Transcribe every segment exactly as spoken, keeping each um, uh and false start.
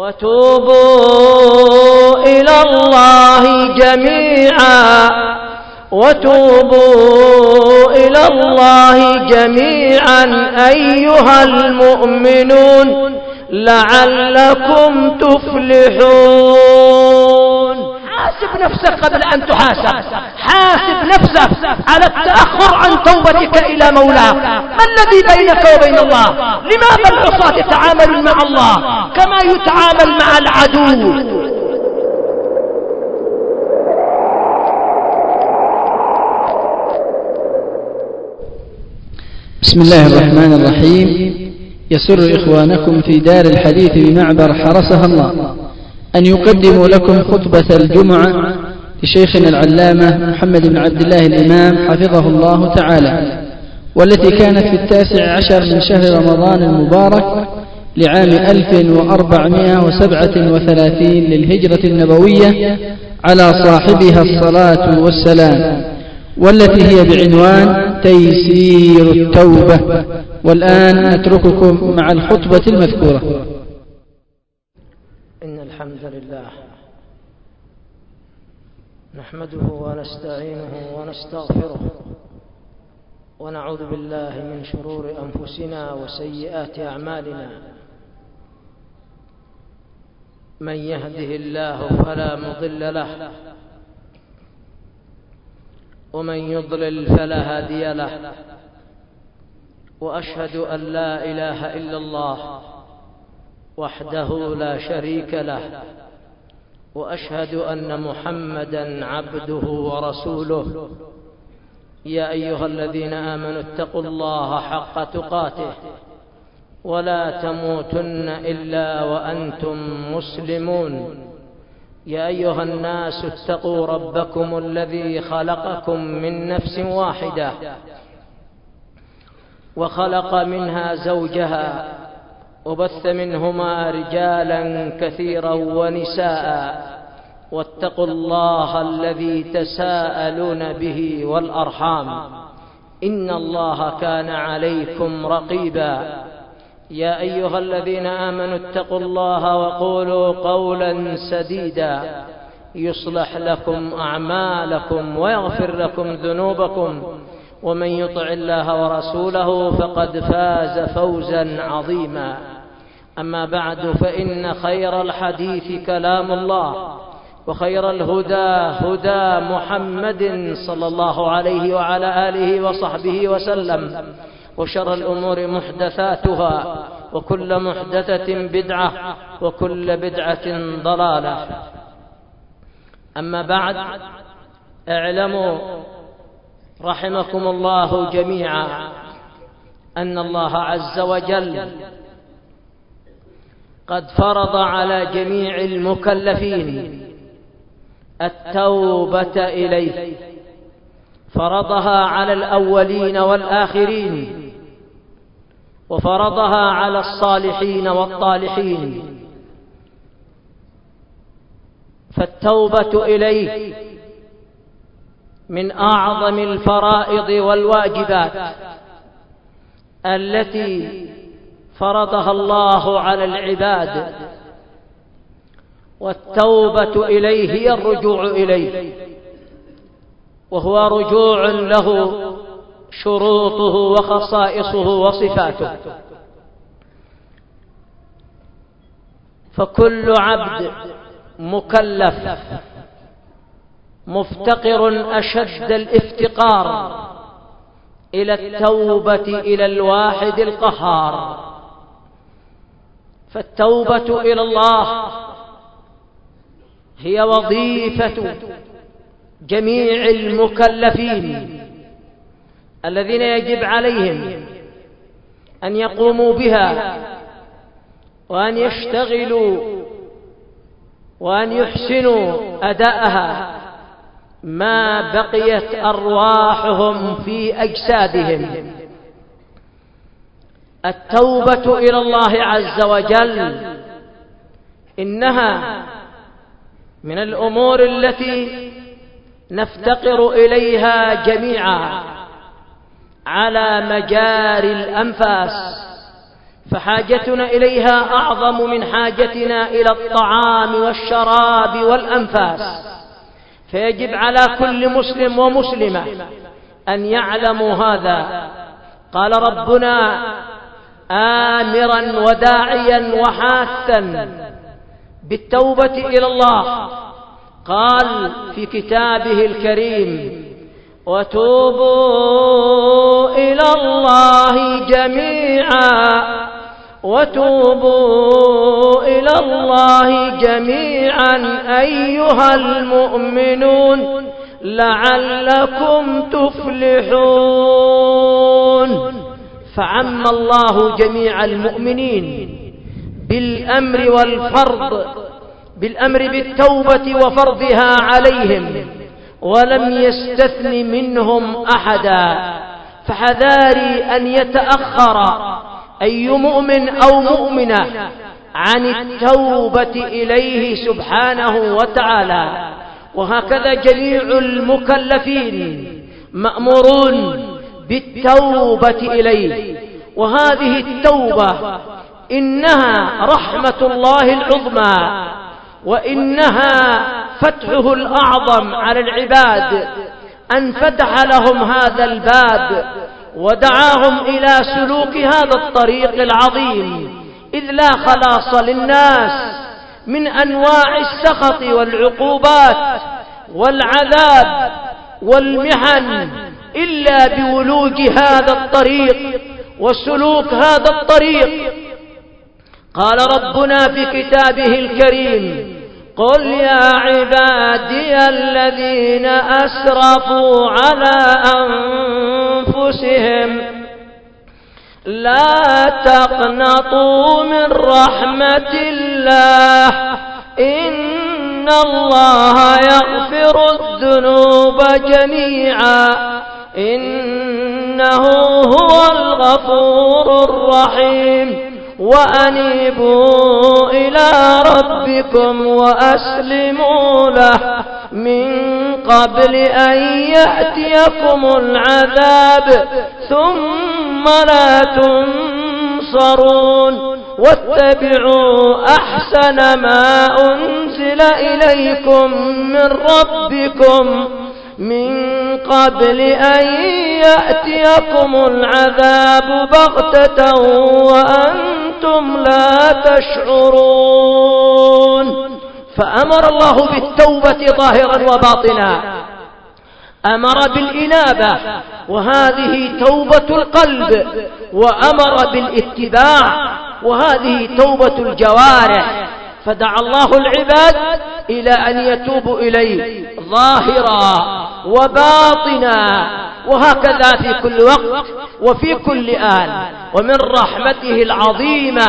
وتوبوا إلى الله جميعا وتوبوا إلى الله جميعا أيها المؤمنون لعلكم تفلحون. حاسب نفسك قبل أن تحاسب، حاسب نفسك على التأخر عن توبتك إلى مولاك. ما الذي بينك وبين الله؟ لماذا العصاة يتعاملون مع الله كما يتعامل مع العدو؟ بسم الله الرحمن الرحيم. يسر إخوانكم في دار الحديث بمعبر حرسها الله أن يقدموا لكم خطبة الجمعة لشيخنا العلامة محمد بن عبد الله الإمام حفظه الله تعالى، والتي كانت في التاسع عشر من شهر رمضان المبارك لعام ألف وأربعمائة وسبعة وثلاثين للهجرة النبوية على صاحبها الصلاة والسلام، والتي هي بعنوان تيسير التوبة. والآن نترككم مع الخطبة المذكورة. إن الحمد لله نحمده ونستعينه ونستغفره ونعوذ بالله من شرور أنفسنا وسيئات أعمالنا. من يهده الله فلا مضل له ومن يضلل فلا هادي له، وأشهد أن لا إله إلا الله وحده لا شريك له، وأشهد أن محمدا عبده ورسوله. يا أيها الذين آمنوا اتقوا الله حق تقاته ولا تموتن إلا وأنتم مسلمون. يا أيها الناس اتقوا ربكم الذي خلقكم من نفس واحدة وخلق منها زوجها وبث منهما رجالا كثيرا ونساء، واتقوا الله الذي تساءلون به والأرحام إن الله كان عليكم رقيبا. يا أيها الذين آمنوا اتقوا الله وقولوا قولا سديدا يصلح لكم أعمالكم ويغفر لكم ذنوبكم، ومن يطع الله ورسوله فقد فاز فوزا عظيما. أما بعد، فإن خير الحديث كلام الله، وخير الهدى هدى محمد صلى الله عليه وعلى آله وصحبه وسلم، وشر الأمور محدثاتها، وكل محدثة بدعة، وكل بدعة ضلالة. أما بعد، اعلموا رحمكم الله جميعا أن الله عز وجل قد فرض على جميع المكلفين التوبة إليه، فرضها على الأولين والآخرين، وفرضها على الصالحين والطالحين. فالتوبة إليه من أعظم الفرائض والواجبات التي فرضها الله على العباد، والتوبة إليه هي الرجوع إليه، وهو رجوع له شروطه وخصائصه وصفاته. فكل عبد مكلف مفتقر أشد الافتقار إلى التوبة إلى الواحد القهار. فالتوبة إلى الله هي وظيفة جميع المكلفين الذين يجب عليهم أن يقوموا بها، وأن يشتغلوا وأن يحسنوا أداءها ما بقيت أرواحهم في أجسادهم. التوبة إلى الله عز وجل إنها من الأمور التي نفتقر إليها جميعا على مجاري الأنفاس فحاجتنا إليها أعظم من حاجتنا إلى الطعام والشراب والأنفاس، فيجب على كل مسلم ومسلمة أن يعلموا هذا. قال ربنا آمرا وداعيا وحاثا بالتوبة إلى الله، قال في كتابه الكريم: وتوبوا إلى الله جميعا وتوبوا إلى الله جميعا أيها المؤمنون لعلكم تفلحون. فعم الله جميع المؤمنين بالأمر والفرض، بالأمر بالتوبة وفرضها عليهم، ولم يستثن منهم أحدا. فحذاري أن يتأخر أي مؤمن أو مؤمنة عن التوبة إليه سبحانه وتعالى. وهكذا جميع المكلفين مأمورون بالتوبة إليه. وهذه التوبة إنها رحمة الله العظمى، وإنها فتحه الأعظم على العباد، أن فتح لهم هذا الباب ودعاهم إلى سلوك هذا الطريق العظيم، إذ لا خلاص للناس من أنواع السخط والعقوبات والعذاب والمحن إلا بولوج هذا الطريق وسلوك هذا الطريق. قال ربنا في كتابه الكريم: قل يا عبادي الذين أسرفوا على أنفسهم لا تقنطوا من رحمة الله إن الله يغفر الذنوب جميعا إنه هو الغفور الرحيم وأنيبوا إلى ربكم وأسلموا له من قبل أن يأتيكم العذاب ثم لا تنصرون واتبعوا أحسن ما أنزل إليكم من ربكم من قبل أن يأتيكم العذاب بغتة وأنتم لا تشعرون. فأمر الله بالتوبة ظاهرا وباطنا، أمر بالإنابة وهذه توبة القلب، وأمر بالاتباع وهذه توبة الجوارح. فدعا الله العباد إلى أن يتوبوا إليه ظاهرا وباطنا، وهكذا في كل وقت وفي كل آن. ومن رحمته العظيمة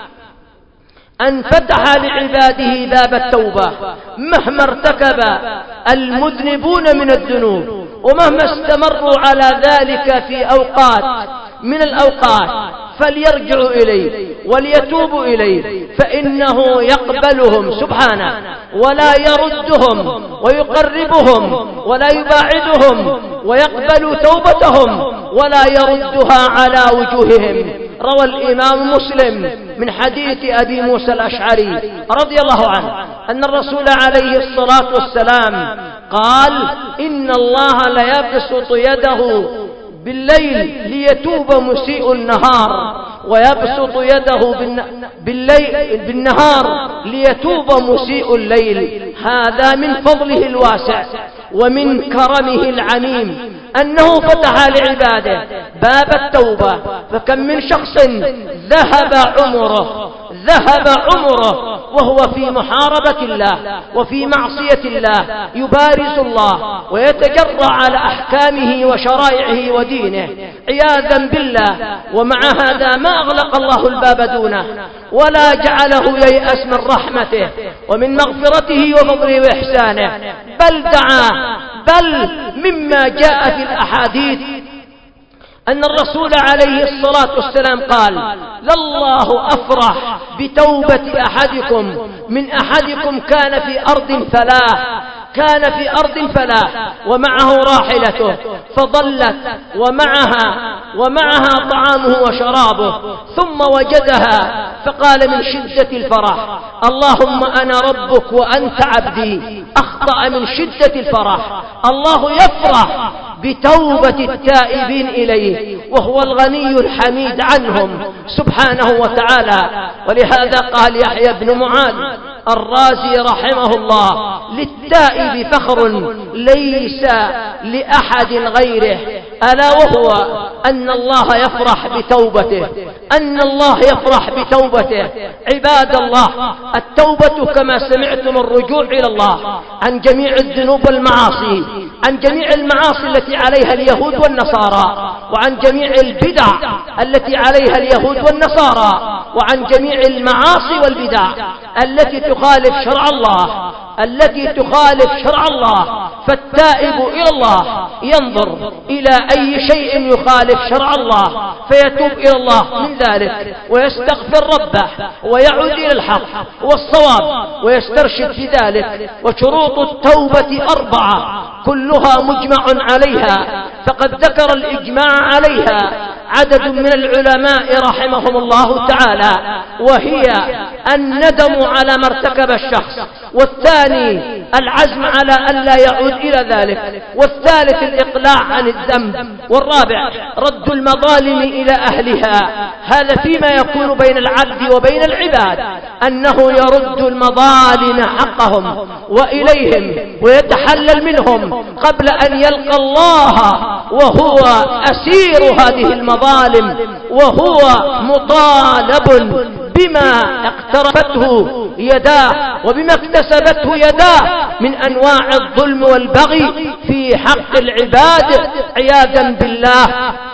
أن فتح لعباده باب التوبة مهما ارتكب المذنبون من الذنوب، ومهما استمروا على ذلك في أوقات من الأوقات، فليرجعوا إليه وليتوبوا إليه، فإنه يقبلهم سبحانه ولا يردهم ويقربهم ولا يباعدهم، ويقبل توبتهم ولا يردها على وجوههم. روى الإمام مسلم من حديث أبي موسى الأشعري رضي الله عنه أن الرسول عليه الصلاة والسلام قال: إن الله ليبسط يده بالليل ليتوب مسيء النهار، ويبسط يده بالليل بالنهار ليتوب مسيء الليل. هذا من فضله الواسع ومن كرمه العميم أنه فتح لعباده باب التوبة. فكم من شخص ذهب عمره ذهب عمره وهو في محاربة الله وفي معصية الله، يبارز الله ويتجرأ على أحكامه وشرائعه ودينه عياذا بالله، ومع هذا ما أغلق الله الباب دونه ولا جعله ييأس من رحمته ومن مغفرته وفضله وإحسانه، بل دعا. بل مما جاء في الأحاديث أن الرسول عليه الصلاة والسلام قال: لله أفرح بتوبة أحدكم من أحدكم كان في أرض فلاح كان في أرض فلاح ومعه راحلته فضلت ومعها ومعها طعامه وشرابه، ثم وجدها فقال من شدة الفرح: اللهم أنا ربك وأنت عبدي. أخطأ من شدة الفرح. الله يفرح بتوبة التائبين إليه، وهو الغني الحميد عنهم سبحانه وتعالى. ولهذا قال يحيى بن معاذ الرازي رحمه الله: للتائب فخر ليس لأحد غيره، ألا وهو أن الله يفرح بتوبته، أن الله يفرح بتوبته. عباد الله، التوبة كما سمعتم الرجوع إلى الله عن جميع الذنوب والمعاصي، عن جميع المعاصي التي عليها اليهود والنصارى، وعن جميع البدع التي عليها اليهود والنصارى، وعن جميع المعاصي والبدع التي تخالف شرع الله، التي تخالف شرع الله. فالتائب إلى الله ينظر إلى أي شيء يخالف شرع الله فيتوب إلى الله من ذلك، ويستغفر ربه، ويعود إلى الحق والصواب، ويسترشد في ذلك. وشروط التوبة أربعة كلها مجمع عليها، فقد ذكر الإجماع عليها عدد من العلماء رحمهم الله تعالى، وهي الندم على ما ارتكب الشخص، والثاني العزم على أن لا يعود إلى ذلك، والثالث الإقلاع عن الذنب، والرابع رد المظالم إلى أهلها. هذا فيما يكون بين العبد وبين العباد، أنه يرد المظالم حقهم وإليهم ويتحلل منهم قبل أن يلقى الله وهو أسير هذه المظالم، وهو مطالب بما اقترفته يداه وبما اكتسبته يداه من أنواع الظلم والبغي في حق العباد عياذا بالله.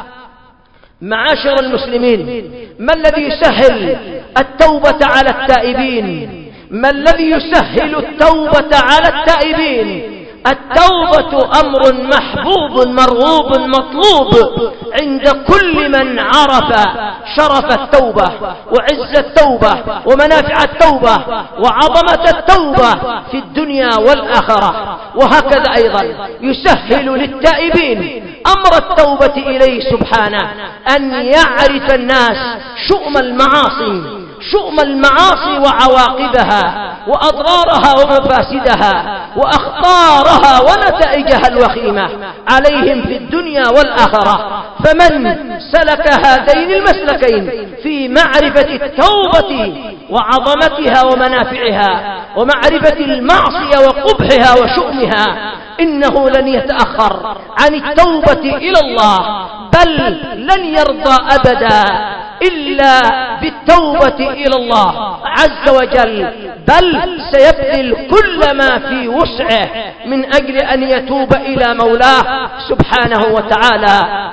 معاشر المسلمين، ما الذي يسهل التوبة على التائبين؟ ما الذي يسهل التوبة على التائبين؟ التوبة أمر محبوب مرغوب مطلوب عند كل من عرف شرف التوبة وعز التوبة ومنافع التوبة وعظمة التوبة في الدنيا والآخرة. وهكذا أيضا يسهل للتائبين أمر التوبة إليه سبحانه أن يعرف الناس شؤم المعاصي، شؤم المعاصي وعواقبها وأضرارها ومفاسدها وأخطارها ونتائجها الوخيمة عليهم في الدنيا والآخرة. فمن سلك هذين المسلكين في معرفة التوبة وعظمتها ومنافعها ومعرفة المعصية وقبحها وشؤمها، إنه لن يتأخر عن التوبة إلى الله، بل لن يرضى أبدا إلا بالتوبة إلى الله عز وجل، بل سيبذل كل ما في وسعه من أجل أن يتوب إلى مولاه سبحانه وتعالى.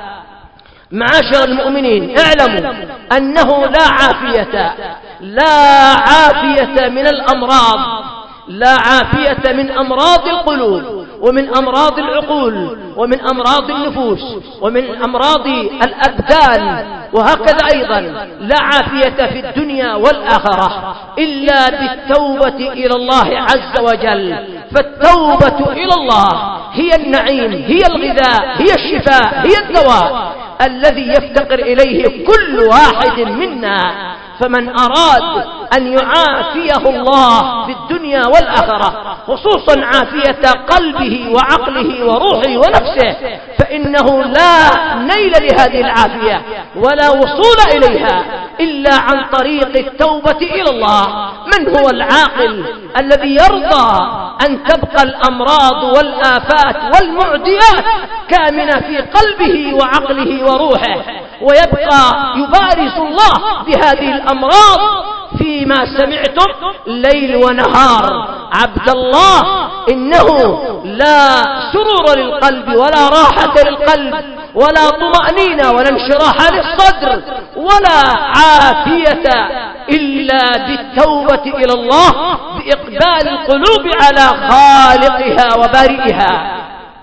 معاشر المؤمنين، اعلموا أنه لا عافية لا عافية من الأمراض، لا عافية من أمراض القلوب ومن أمراض العقول ومن أمراض النفوس ومن أمراض الأبدان، وهكذا أيضا لا عافية في الدنيا والآخرة إلا بالتوبة إلى الله عز وجل. فالتوبة إلى الله هي النعيم، هي الغذاء، هي الشفاء، هي الدواء الذي يفتقر إليه كل واحد منا. فمن أراد أن يعافيه الله في الدنيا والآخرة، خصوصا عافية قلبه وعقله وروحه ونفسه، فإنه لا نيل لهذه العافية ولا وصول إليها إلا عن طريق التوبة إلى الله. من هو العاقل الذي يرضى أن تبقى الأمراض والآفات والمعديات كامنة في قلبه وعقله وروحه، ويبقى يبارز الله بهذه الأمراض فيما سمعتم ليل ونهار؟ عبد الله، إنه لا سرور للقلب ولا راحة للقلب ولا طمأنينة ولا انشراح للصدر ولا عافية إلا بالتوبة إلى الله، بإقبال القلوب على خالقها وبارئها.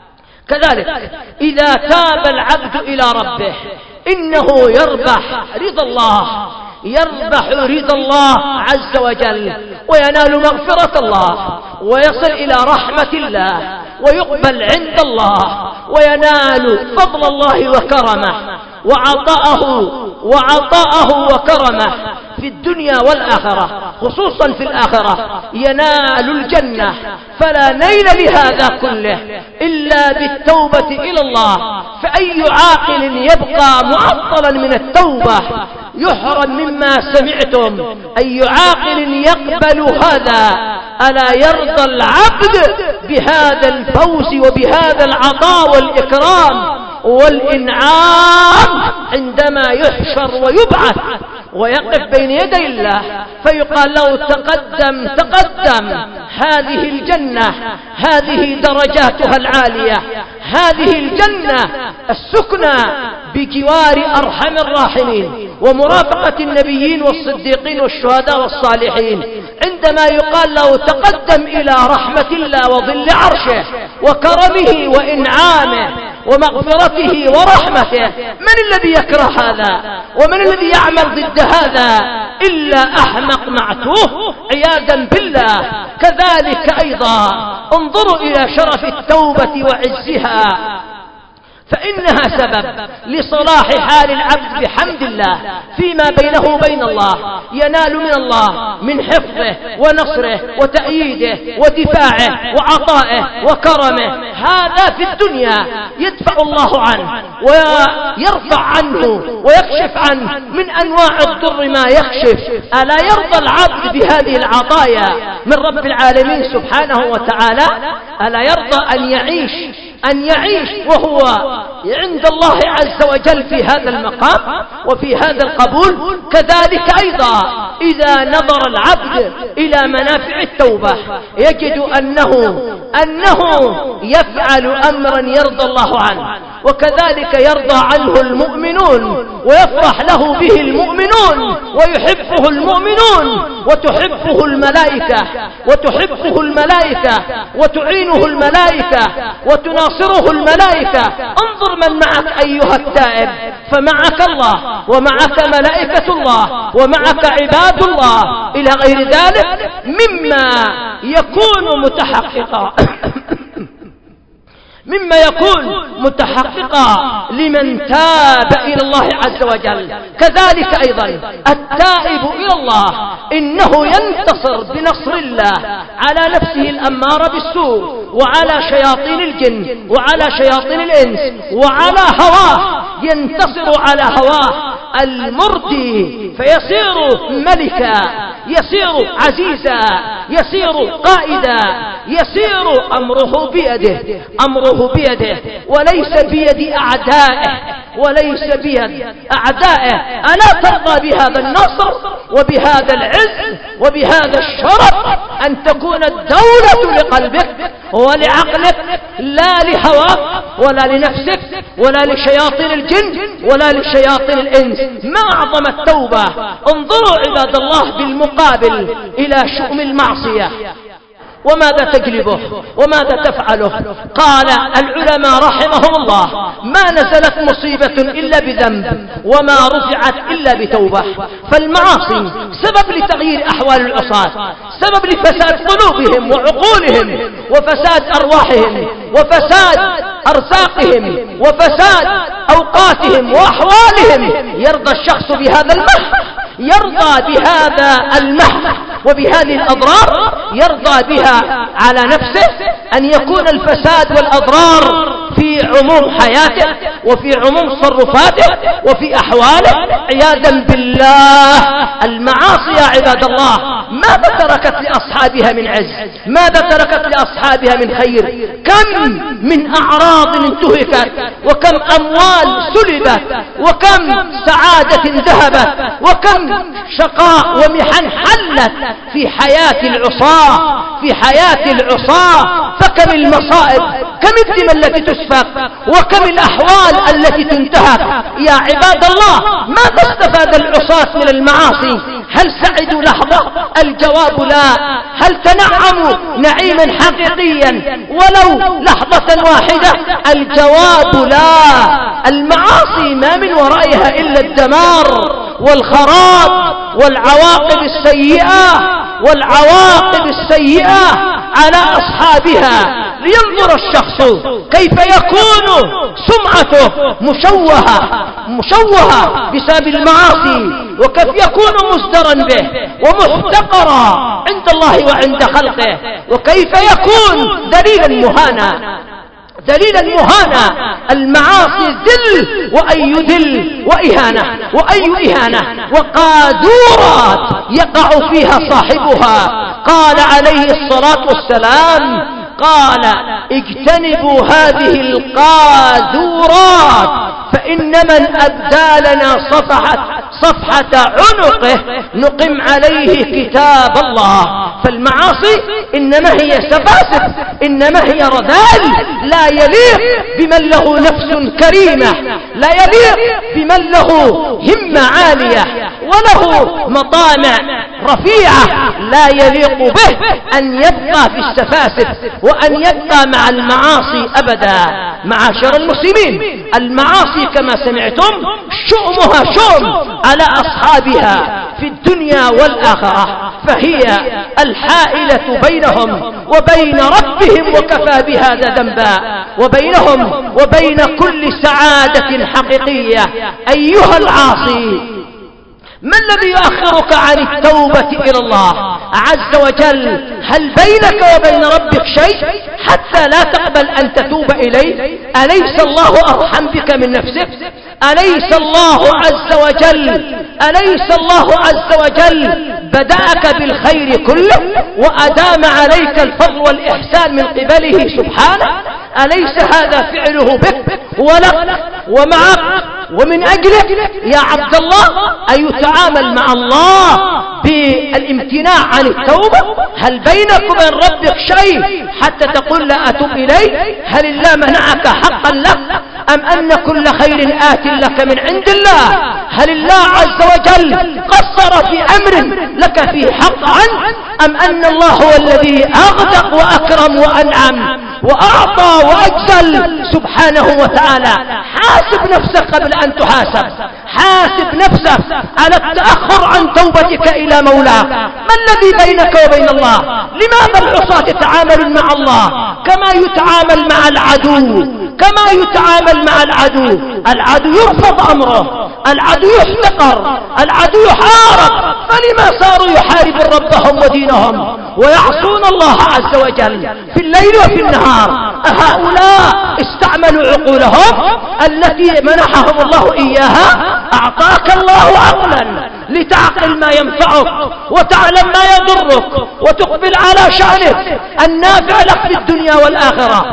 كذلك إذا تاب العبد إلى ربه إنه يربح رضا الله، يربح رضا الله عز وجل، وينال مغفرة الله، ويصل إلى رحمة الله، ويقبل عند الله وينال فضل الله وكرمه وعطاءه وعطاءه وكرمه في الدنيا والآخرة، خصوصا في الآخرة ينال الجنة. فلا نيل لهذا كله إلا بالتوبة إلى الله. فأي عاقل يبقى معطلا من التوبة يحرم مما سمعتم. أي عاقل يقبل هذا؟ ألا يرضى العبد بهذا الفوز وبهذا العطاء والإكرام والإنعام عندما يحشر ويبعث ويقف بين يدي الله فيقال له تقدم تقدم، هذه الجنة، هذه درجاتها العالية، هذه الجنة السكنى بجوار أرحم الراحمين ومرافقة النبيين والصديقين والشهداء والصالحين. عندما يقال له تقدم إلى رحمة الله وظل عرشه وكرمه وإنعامه ومغفرته ورحمته، من الذي يكره هذا؟ ومن الذي يعمل ضد هذا؟ إلا أحمق معتوه عياذا بالله. كذلك أيضا انظروا إلى شرف التوبة وعزها، فإنها سبب لصلاح حال العبد بحمد الله فيما بينه وبين الله، ينال من الله من حفظه ونصره وتأييده ودفاعه وعطائه وكرمه. هذا في الدنيا يدفع الله عنه ويرفع عنه ويكشف عنه من أنواع الضر ما يكشف. ألا يرضى العبد بهذه العطايا من رب العالمين سبحانه وتعالى؟ ألا يرضى أن يعيش أن يعيش وهو عند الله عز وجل في هذا المقام وفي هذا القبول؟ كذلك أيضا إذا نظر العبد إلى منافع التوبة يجد أنه أنه يفعل أمرا يرضى الله عنه، وكذلك يرضى عنه المؤمنون ويفرح له به المؤمنون ويحبه المؤمنون وتحبه الملائكة وتحبه الملائكة وتعينه الملائكة وتناصره الملائكة. انظر من معك أيها التائب، فمعك الله ومعك ملائكة الله ومعك عباد الله إلى غير ذلك مما يكون متحققا مما يكون متحققا لمن تاب إلى الله عز وجل. كذلك أيضا التائب إلى الله إنه ينتصر بنصر الله على نفسه الأمارة بالسوء وعلى شياطين الجن وعلى شياطين الإنس وعلى هواه، ينتصر على هواه المردي فيصير ملكا، يصير عزيزا، يصير قائدا، يصير أمره بيده أمره بيده وليس بيد أعدائه وليس بيد أعدائه. ألا ترضى بهذا النصر وبهذا العز وبهذا الشرف أن تكون الدولة لقلبك ولعقلك لا لهواك ولا لنفسك ولا لشياطين الجن ولا لشياطين الإنس؟ ما أعظم التوبة. انظروا عباد الله بالمقابل إلى شؤم المعصية وماذا تجلبه وماذا تفعله. قال العلماء رحمهم الله ما نزلت مصيبة إلا بذنب وما رفعت إلا بتوبة. فالمعاصي سبب لتغيير أحوال العصاة، سبب لفساد قلوبهم وعقولهم وفساد أرواحهم وفساد أرزاقهم وفساد أوقاتهم وأحوالهم. يرضى الشخص بهذا المحك، يرضى بهذا المحك وبهذه الأضرار، يرضى بها على نفسه أن يكون الفساد والأضرار في عموم حياته وفي عموم تصرفاته وفي أحواله عياذا بالله. المعاصي يا عباد الله ماذا تركت لأصحابها من عز؟ ماذا تركت لأصحابها من خير؟ كم من أعراض انتهكت، وكم أموال سلبت، وكم سعادة ذهبت، وكم شقاء ومحن حلت في حياة العصاة في حياة العصاة. فكم المصائب، كم الدم التي تسفك، وكم الأحوال التي تنتهك. يا عباد الله ماذا استفاد العصاة من المعاصي؟ هل سعدوا لحظة؟ الجواب لا. هل تنعموا نعيما حقيقيا ولو لحظة واحدة؟ الجواب لا. المعاصي ما من ورائها إلا الدمار والخراب والعواقب السيئة والعواقب السيئة على أصحابها. لينظر الشخص كيف يكون سمعته مشوهة مشوهة بسبب المعاصي، وكيف يكون مزدرا به ومحتقرا عند الله وعند خلقه، وكيف يكون دليلا مهانا دليلا مهانا. المعاصي ذل وأي ذل وإهانة وأي إهانة، وقاذورات يقع فيها صاحبها. قال عليه الصلاة والسلام قال اجتنبوا هذه القاذورات فإن من أبدى لنا صفحة صفحة عنقه نقم عليه كتاب الله. فالمعاصي إنما هي سفاسف، إنما هي رذال، لا يليق بمن له نفس كريمة، لا يليق بمن له همة عالية وله مطامع رفيعة، لا يليق به أن يبقى في السفاسف وأن يبقى مع المعاصي أبدا. معاشر المسلمين، المعاصي كما سمعتم شؤمها شؤم على أصحابها في الدنيا والآخرة، فهي الحائلة بينهم وبين ربهم وكفى بهذا ذنبا، وبينهم وبين كل سعادة حقيقية. أيها العاصي، ما الذي يؤخرك عن التوبة إلى الله عز وجل؟ هل بينك وبين ربك شيء حتى لا تقبل أن تتوب إليه؟ أليس الله أرحم بك من نفسك؟ أليس الله عز وجل أليس الله عز وجل بدأك بالخير كله وأدام عليك الفضل والإحسان من قبله سبحانه؟ أليس هذا فعله بك ولك ومعك ومن أجلك يا عبد الله أن يتعامل مع الله بالامتناع عن التوبة؟ هل بينك وبين ربك شيء حتى تقول لا أتوب إليه؟ هل الله منعك حقا لك أم أن كل خير آت لك من عند الله؟ هل الله عز وجل قصر في أمر لك فيه حق عنه أم أن الله هو الذي أغدق وأكرم وأنعم وأعطى وأجزل سبحانه وتعالى؟ حاسب نفسك قبل أن تحاسب، حاسب نفسك على التأخر عن توبتك إلى مولاك. ما الذي بينك وبين الله؟ لماذا العصاة يتعامل مع الله كما يتعامل مع العدو؟ كما يتعامل مع العدو. العدو يرفض أمره، العدو يحتقر، العدو يحارب. فلما صاروا يحاربون ربهم ودينهم ويعصون الله عز وجل في الليل وفي النهار؟ هؤلاء استعملوا عقولهم التي منحهم الله إياها. أعطاك الله عقلا لتعقل ما ينفعك وتعلم ما يضرك وتقبل على شأنك النافع لك في الدنيا والآخرة.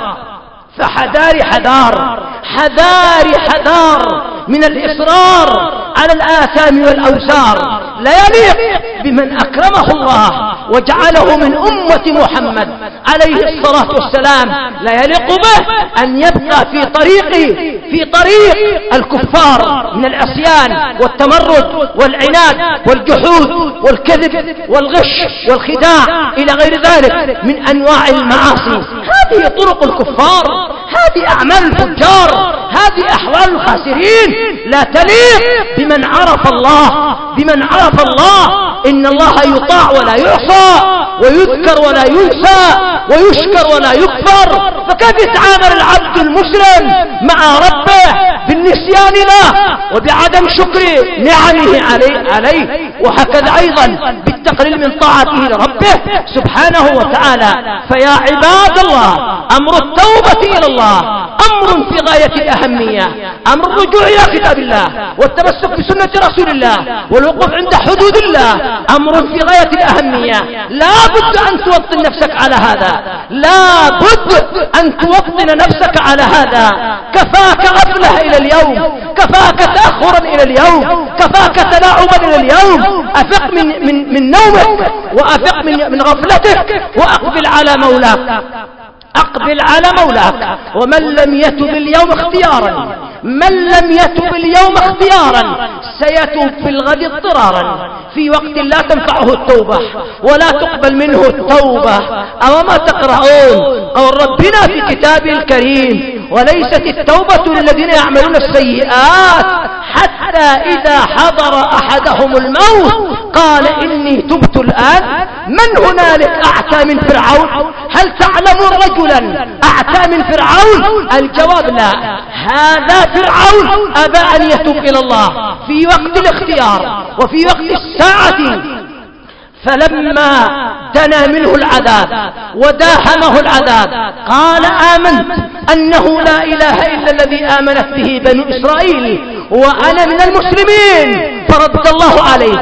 فحذار حذار حذار حذار من الإصرار على الآثام والأوزار. لا يليق بمن أكرمه الله وجعله من أمة محمد عليه الصلاة والسلام، لا يليق به أن يبقى في طريق في طريق الكفار من العصيان والتمرد والعناد والجحود والكذب والغش والخداع إلى غير ذلك من أنواع المعاصي. هذه طرق الكفار، هذه أعمال الفجار، هذه أحوال الخاسرين، لا تليق بمن عرف الله بمن عرف الله. إن الله يطاع ولا يعصى، ويذكر ولا ينسى، ويشكر ولا يكفر. فكيف يتعامل العبد المسلم مع ربه بالنسيان له وبعدم شكر نعمه عليه, عليه وهكذا أيضا بالتقليل من طاعته لربه سبحانه وتعالى. فيا عباد الله، أمر التوبة إلى الله أمر في غاية الأهمية، أمر الرجوع إلى كتاب الله والتمسك بسنة رسول الله والوقوف عند حدود الله أمر في غاية الأهمية. لا بد أن توطن نفسك على هذا، لا بد أن توطن نفسك على هذا. كفاك غفلة إلى اليوم، كفاك تأخرا إلى اليوم، كفاك تلاعبا إلى اليوم. أفق من, من, من نومك وأفق من, من غفلتك وأقبل على مولاك، أقبل على مولاك. ومن لم يتب اليوم اختيارا من لم يتب اليوم اختيارا سيتوب في الغد اضطرارا، في وقت لا تنفعه التوبة ولا تقبل منه التوبة. أو ما تقرؤون قول ربنا في كتابه الكريم: وليست التوبة للذين يعملون السيئات حتى إذا حضر أحدهم الموت قال إني تبت الآن. من هنالك أعتى من فرعون؟ هل تعلمون رجلا أعتى من فرعون؟ الجواب لا. هذا فرعون أبى أن يتوب إلى الله في وقت الاختيار وفي وقت الساعة، فلما دنا منه العذاب وداهمه العذاب قال: آمنت أنه لا إله إلا الذي آمنت به بنو إسرائيل وأنا من المسلمين. فرد الله عليه: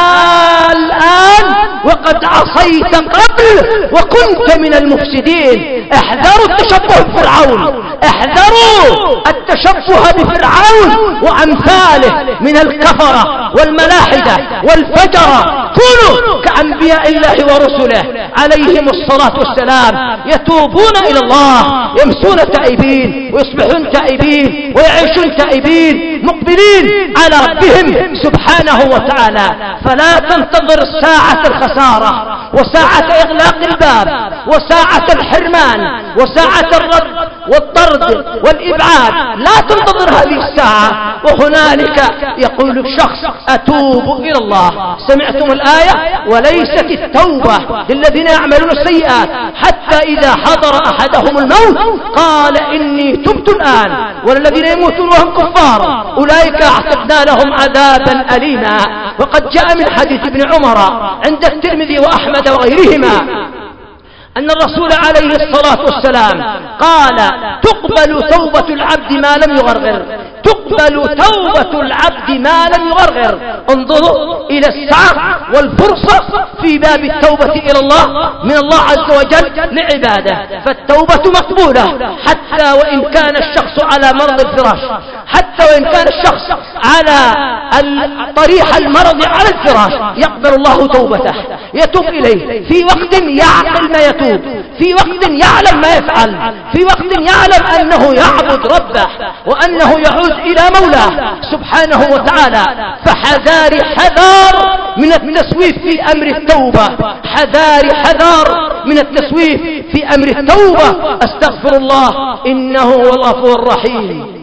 الآن وقد عصيت قبل وكنت من المفسدين. احذروا التشبه بفرعون، احذروا التشبه بفرعون وأمثاله من الكفرة والملاحدة والفجرة. كونوا كأنبياء الله ورسله عليهم الصلاة والسلام، يتوبون إلى الله يمسون تائبين ويصبحون تائبين ويعيشون تائبين مقبلين على ربهم سبحانه وتعالى. فلا تنتظر ساعة الخسارة وساعة إغلاق الباب وساعة الحرمان وساعة الرد والطرد والإبعاد، لا تنتظر هذه الساعة وهنالك يقول الشخص: أتوب إلى الله. سمعتم الآية: وليست التوبة للذين يعملون السيئات حتى إذا حضر أحدهم الموت قال إني تبت الآن، والذين يموتون وهم كفار أولئك أعتدنا لهم عذابا أليما. وقد جاء من حديث ابن عمر عند الترمذي وأحمد وغيرهما أن الرسول عليه الصلاة والسلام قال: تقبل توبة العبد ما لم يغرغر، تقبل توبة العبد ما لم يغرغر. انظروا إلى السعة والفرصة في باب التوبة إلى الله من الله عز وجل لعباده. فالتوبة مقبولة حتى وإن كان الشخص على مرض الفراش، حتى وإن كان الشخص على طريح المرض على الفراش يقبل الله توبته، يتوب إليه في وقت يعقل ما يتوب، في وقت يعلم ما يفعل، في وقت يعلم أنه يعبد ربه وأنه يعود إلى مولاه سبحانه وتعالى. فحذاري حذار من التسويف في أمر التوبة، حذاري حذار من التسويف في أمر التوبة. أستغفر الله إنه هو الغفور الرحيم.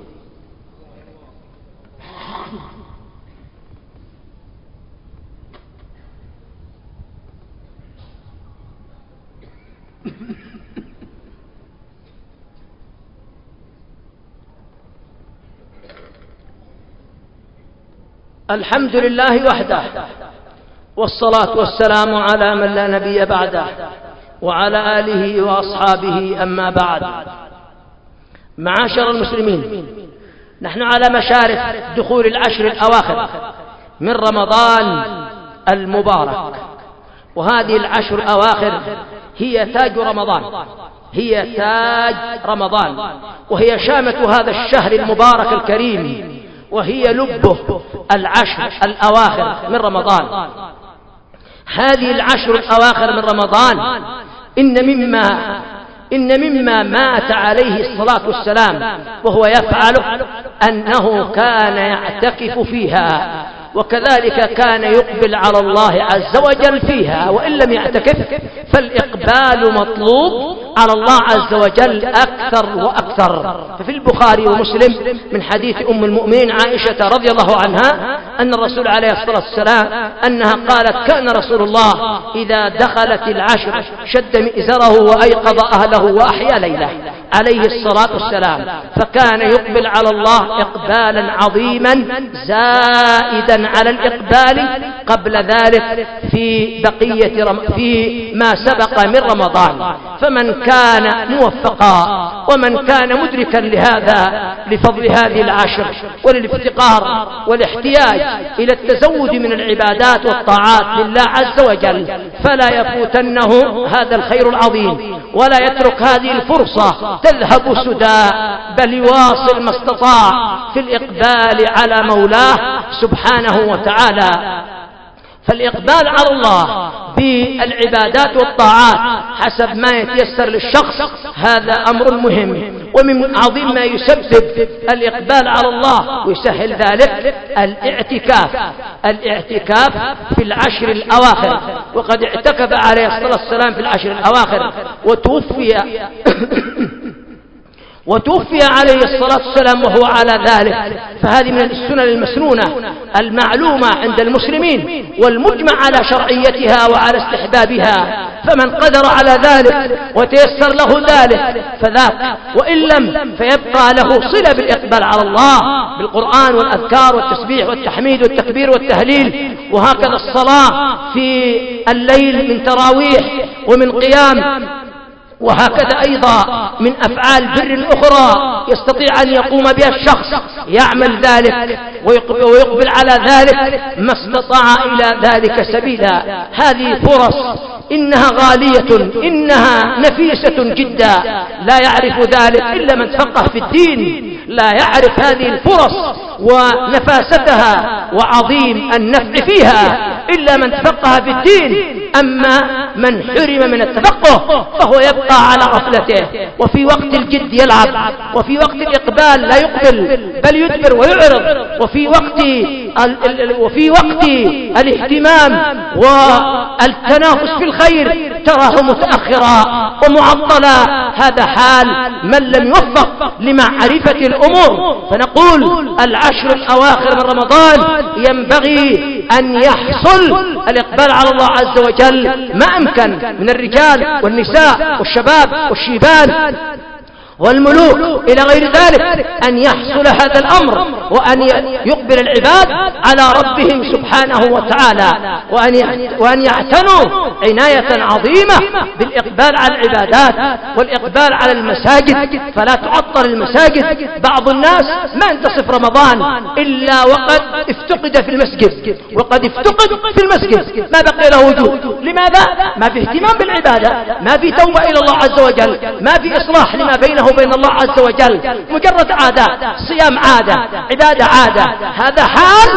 الحمد لله وحده، والصلاة والسلام على من لا نبي بعده، وعلى آله وأصحابه. أما بعد، معاشر المسلمين، نحن على مشارف دخول العشر الأواخر من رمضان المبارك، وهذه العشر الأواخر هي تاج رمضان، هي تاج رمضان، وهي شامة هذا الشهر المبارك الكريم، وهي لبه العشر الأواخر من رمضان. هذه العشر الأواخر من رمضان إن مما إن مما مات عليه الصلاة والسلام وهو يفعله أنه كان يعتكف فيها، وكذلك كان يقبل على الله عز وجل فيها، وإن لم يعتكف فالإقبال مطلوب على الله عز وجل أكثر وأكثر. ففي البخاري ومسلم من حديث أم المؤمنين عائشة رضي الله عنها أن الرسول عليه الصلاة والسلام أنها قالت: كان رسول الله إذا دخلت العشر شد مئزره وأيقظ أهله وأحيا ليله عليه الصلاة والسلام، فكان يقبل على الله إقبالا عظيما زائدا على الإقبال قبل ذلك في بقية رم... في ما سبق من رمضان. فمن كان موفقا ومن كان مدركا لهذا لفضل هذه العشر وللافتقار والاحتياج إلى التزود من العبادات والطاعات لله عز وجل فلا يفوتنه هذا الخير العظيم، ولا يترك هذه الفرصة تذهب سدى، بل يواصل ما استطاع في الإقبال على مولاه سبحانه وتعالى. فالإقبال على الله بالعبادات والطاعات حسب ما يتيسر للشخص هذا أمر مهم. ومن عظيم ما يسبب الإقبال على الله ويسهل ذلك الاعتكاف. الاعتكاف في العشر الأواخر، وقد اعتكف عليه الصلاة والسلام في العشر الأواخر وتوفي وتوفي عليه الصلاة والسلام وهو على ذلك. فهذه من السنن المسنونة المعلومة عند المسلمين والمجمع على شرعيتها وعلى استحبابها، فمن قدر على ذلك وتيسر له ذلك فذاك، وإن لم فيبقى له صلة بالإقبال على الله بالقرآن والأذكار والتسبيح والتحميد والتكبير والتهليل، وهكذا الصلاة في الليل من تراويح ومن قيام، وهكذا أيضا من أفعال بر أخرى يستطيع أن يقوم بها الشخص يعمل ذلك ويقبل على ذلك ما استطاع إلى ذلك سبيلا. هذه فرص إنها غالية، إنها نفيسة جدا، لا يعرف ذلك إلا من تفقه في الدين، لا يعرف هذه الفرص ونفاستها وعظيم النفع فيها إلا من تفقه في الدين. أما من حرم من التفقه فهو يبقى على غفلته، وفي وقت الجد يلعب، وفي وقت الإقبال لا يقبل بل يدبر ويعرض، وفي وقت وفي وقت الاهتمام والتنافس في الخير تراه متأخرا ومعطلا. هذا حال من لم يوفق لمعرفة الأمور. فنقول العشر الأواخر من رمضان ينبغي أن يحصل الإقبال على الله عز وجل ما أمكن من الرجال والنساء والشباب والشيبان والملوك إلى غير ذلك، أن يحصل هذا الأمر وأن يقبل العباد على ربهم سبحانه وتعالى، وأن يعتنوا عناية عظيمة بالإقبال على العبادات والإقبال على المساجد، فلا تعطل المساجد. بعض الناس ما انتصف رمضان إلا وقد افتقد في المسجد، وقد افتقد في المسجد ما بقي له وجود. لماذا؟ ما في اهتمام بالعبادة، ما في توبة إلى الله عز وجل، ما في إصلاح لما بينه وبين الله عز وجل، مجرد عادة، صيام عادة، عبادة عادة. هذا حال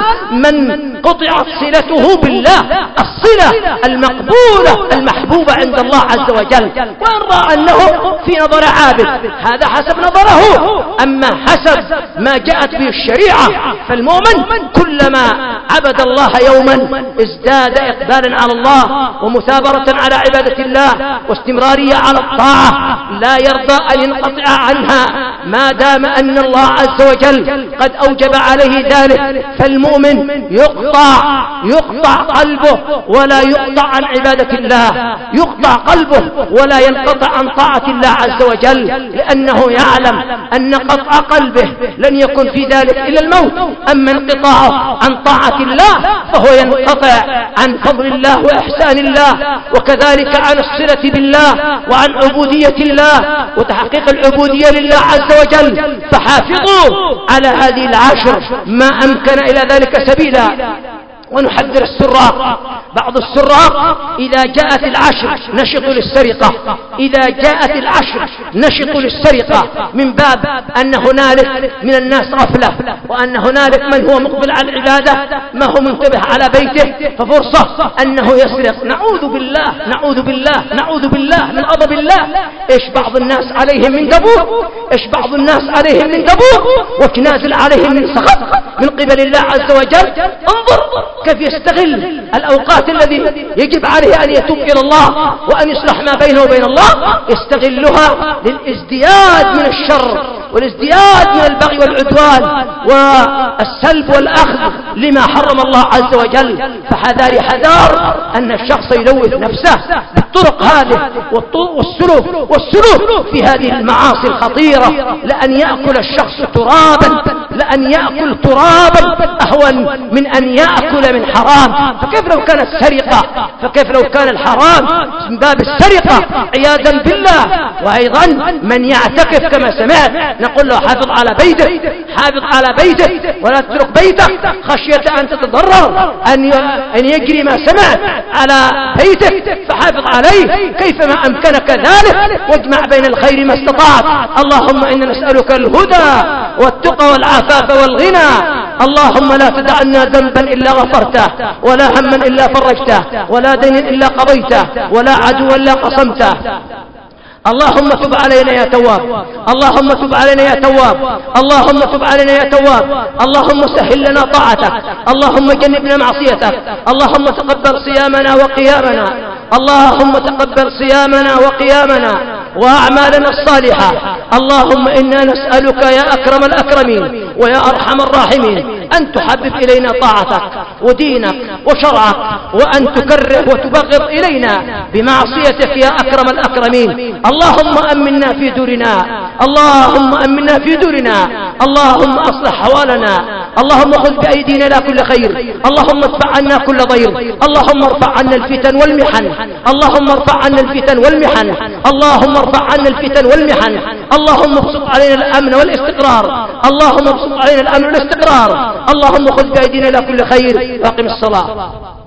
من قطعت صلته بالله، الصلة المقبولة المحبوبة عند الله عز وجل، وإن رأى أنه في نظر عابد هذا حسب نظره. أما حسب ما جاءت به الشريعة فالمؤمن كلما عبد الله يوما ازداد إقبالا على الله ومثابرة على عبادة الله واستمرارية على الطاعة، لا يرضى أن ينقطع عنها ما دام أن الله عز وجل قد أوجب عليه ذلك. فالمؤمن يقطع يقطع قلبه ولا يقطع عن عبادة الله، يقطع قلبه ولا ينقطع عن طاعة الله عز وجل، لأنه يعلم أن قطع قلبه لن يكن في ذلك إلا الموت. أما انقطاعه عن طاعة الله فهو ينقطع عن فضل الله وإحسان الله، وكذلك عن الصلة بالله وعن عبودية الله وتحقيق العبودية لله عز وجل. فحافظوا على هذه العشر ما أمكن إلى ذلك سبيلا. ونحذر السراق. بعض السراق إذا جاءت العشر نشطوا للسرقة، إذا جاءت العشر نشطوا للسرقة، من باب أن هنالك من الناس غفلة، وأن هنالك من هو مقبل على العبادة ما هو منتبه على بيته، ففرصة أنه يسرق. نعوذ بالله نعوذ بالله نعوذ بالله من غضب الله. إيش بعض الناس عليهم من دبور، إيش بعض الناس عليهم من دبور وكنازل عليهم من سخط من قبل الله عز وجل. انظر كيف يستغل الأوقات الذي يجب عليه أن يتوب إلى الله وأن يصلح ما بينه وبين الله، يستغلها للازدياد من الشر والازدياد من البغي والعدوان والسلب والأخذ لما حرم الله عز وجل. فحذار حذار أن الشخص يلوث نفسه بالطرق هذه والسلوك والسلوك في هذه المعاصي الخطيرة. لأن يأكل الشخص ترابا، لأن يأكل ترابا أهون من أن يأكل من حرام. فكيف لو كانت سرقة، فكيف لو كان الحرام من باب السرقة عياذا بالله. وأيضا من يعتكف كما سمعت نقول له حافظ على بيتك، حافظ على بيتك ولا تترك بيتك خشية أن تتضرر أن يجري ما سمعت على بيتك، فحافظ عليه كيفما أمكنك ذلك، واجمع بين الخير ما استطعت. اللهم إنا نسألك الهدى والتقى والعفاف والغنى، اللهم لا تدع لنا ذنبا إلا غفرته، ولا هما إلا فرجته، ولا دين إلا قضيته، ولا عدوا إلا قصمته. اللهم تب علينا يا تواب، اللهم تب علينا يا تواب، اللهم تب علينا يا تواب. اللهم سهل لنا طاعتك، اللهم جنبنا معصيتك. اللهم تقبل صيامنا وقيامنا، اللهم تقبل صيامنا وقيامنا وأعمالنا الصالحة. اللهم إنا نسألك يا أكرم الأكرمين ويا أرحم الراحمين أن تحبب إلينا طاعتك ودينك وشرعك، وأن تكره وتبغض إلينا بمعصيتك يا أكرم الأكرمين. اللهم أمنا في دورنا، اللهم أمنا في دورنا، اللهم أصلح حوالنا، اللهم خذ بأيدينا لا كل خير، اللهم ادفع عنا كل ضير، اللهم ارفع عنا الفتن والمحن، اللهم ارفع عنا الفتن والمحن، اللهم ارفع عنا الفتن والمحن، اللهم ابسط علينا الأمن والاستقرار، اللهم ابسط علينا الأمن والاستقرار، اللهم خذ بأيدينا لا كل خير. واقم الصلاة.